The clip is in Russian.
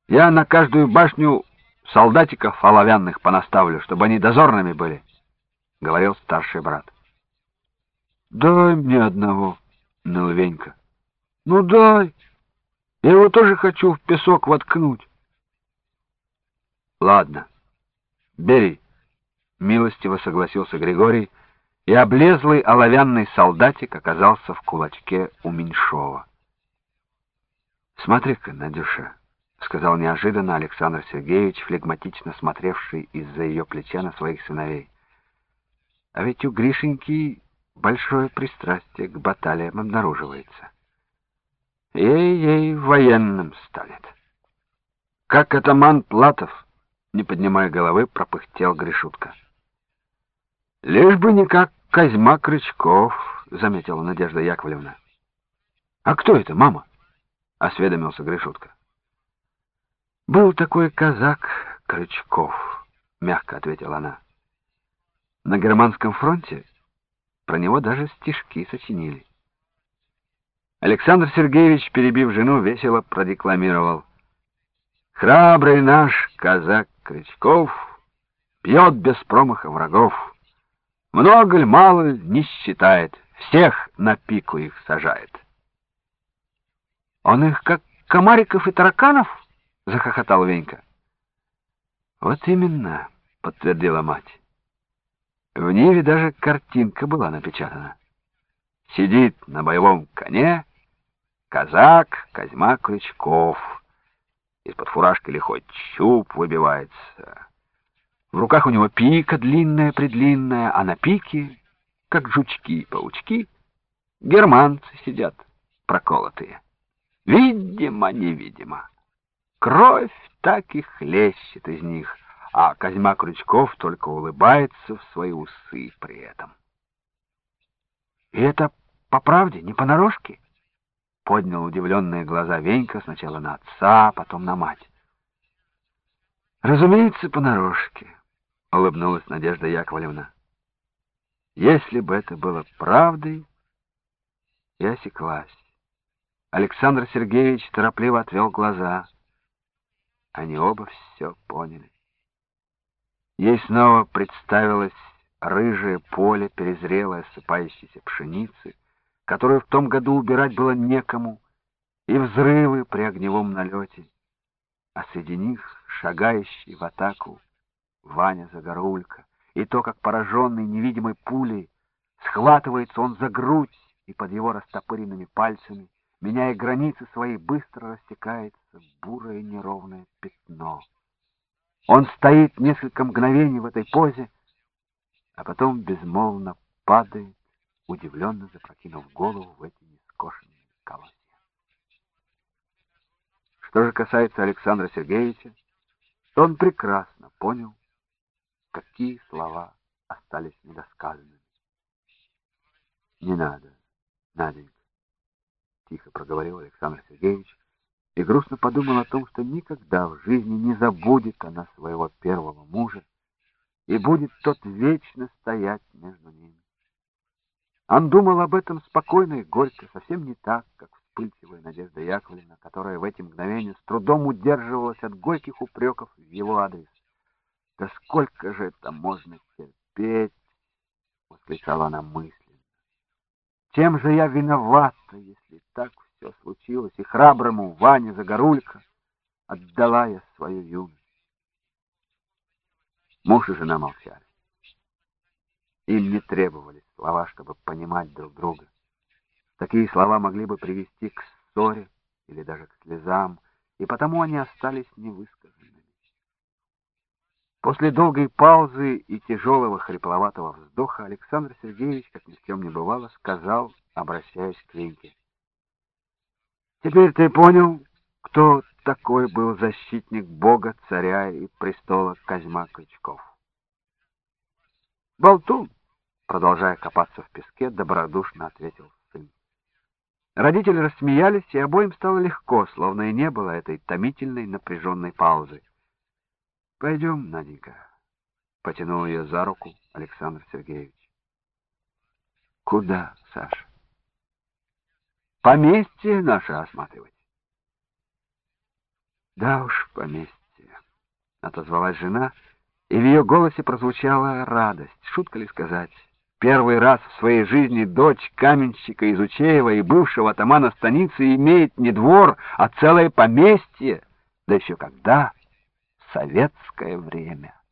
Я на каждую башню солдатиков оловянных понаставлю, чтобы они дозорными были, — говорил старший брат. — Дай мне одного, — ныл Венька. — Ну дай, я его тоже хочу в песок воткнуть. — Ладно, бери, — милостиво согласился Григорий, и облезлый оловянный солдатик оказался в кулачке у Меньшова. — Смотри-ка, Надюша, — сказал неожиданно Александр Сергеевич, флегматично смотревший из-за ее плеча на своих сыновей. — А ведь у Гришеньки большое пристрастие к баталиям обнаруживается. Ей-ей, военным станет. — Как атаман Платов, — не поднимая головы, пропыхтел Гришутка. — Лишь бы не как Козьма Крючков, — заметила Надежда Яковлевна. — А кто это, мама? — осведомился Гришутка. — Был такой казак Крючков, — мягко ответила она. На германском фронте про него даже стишки сочинили. Александр Сергеевич, перебив жену, весело продекламировал: «Храбрый наш казак Крючков пьет без промаха врагов. Много ль, мало ль, не считает, всех на пику их сажает». «Он их как комариков и тараканов?» — захохотал Венька. «Вот именно», — подтвердила мать. В Ниве даже картинка была напечатана. Сидит на боевом коне казак Козьма Крючков. Из-под фуражки лихой чуб выбивается. В руках у него пика длинная-предлинная, а на пике, как жучки-паучки, германцы сидят проколотые. Видимо-невидимо. Кровь так и хлещет из них, а Козьма Крючков только улыбается в свои усы при этом. «И это по правде, не понарошке?» — поднял удивленные глаза Венька сначала на отца, потом на мать. «Разумеется, понарошке», — улыбнулась Надежда Яковлевна. «Если бы это было правдой...» И осеклась. Александр Сергеевич торопливо отвел глаза. Они оба все поняли. Ей снова представилось рыжее поле перезрелой осыпающейся пшеницы, которую в том году убирать было некому, и взрывы при огневом налете, а среди них шагающий в атаку Ваня Загорулько, и то, как пораженный невидимой пулей схватывается он за грудь, и под его растопыренными пальцами, меняя границы свои, быстро растекается бурое неровное пятно. Он стоит несколько мгновений в этой позе, а потом безмолвно падает, удивленно запрокинув голову в эти нескошенные колосья. Что же касается Александра Сергеевича, то он прекрасно понял, какие слова остались недосказанными. «Не надо, Наденька», — тихо проговорил Александр Сергеевич, и грустно подумал о том, что никогда в жизни не забудет она своего первого мужа, и будет тот вечно стоять между ними. Он думал об этом спокойно и горько, совсем не так, как вспыльчивая Надежда Яковлевна, которая в эти мгновения с трудом удерживалась от горьких упреков в его адрес. «Да сколько же это можно терпеть?» — восклицала она мысленно. «Чем же я виновата, если так все случилось, и храброму Ване Загорулько отдала я свою юность?» Муж и жена молчали. Им не требовались слова, чтобы понимать друг друга. Такие слова могли бы привести к ссоре или даже к слезам, и потому они остались невысказанными. После долгой паузы и тяжелого хрипловатого вздоха Александр Сергеевич, как ни в чем не бывало, сказал, обращаясь к Веньке: «Теперь ты понял, кто такой был защитник Бога, царя и престола Козьма Крючков?» «Болтун», — продолжая копаться в песке, добродушно ответил сын. Родители рассмеялись, и обоим стало легко, словно и не было этой томительной напряженной паузы. «Пойдем, Наденька», — потянул ее за руку Александр Сергеевич. «Куда, Саша?» «Поместье наше осматривать». Да уж, поместье, отозвалась жена, и в ее голосе прозвучала радость. Шутка ли сказать? Первый раз в своей жизни дочь каменщика из Учеева и бывшего атамана станицы имеет не двор, а целое поместье. Да еще когда? В советское время.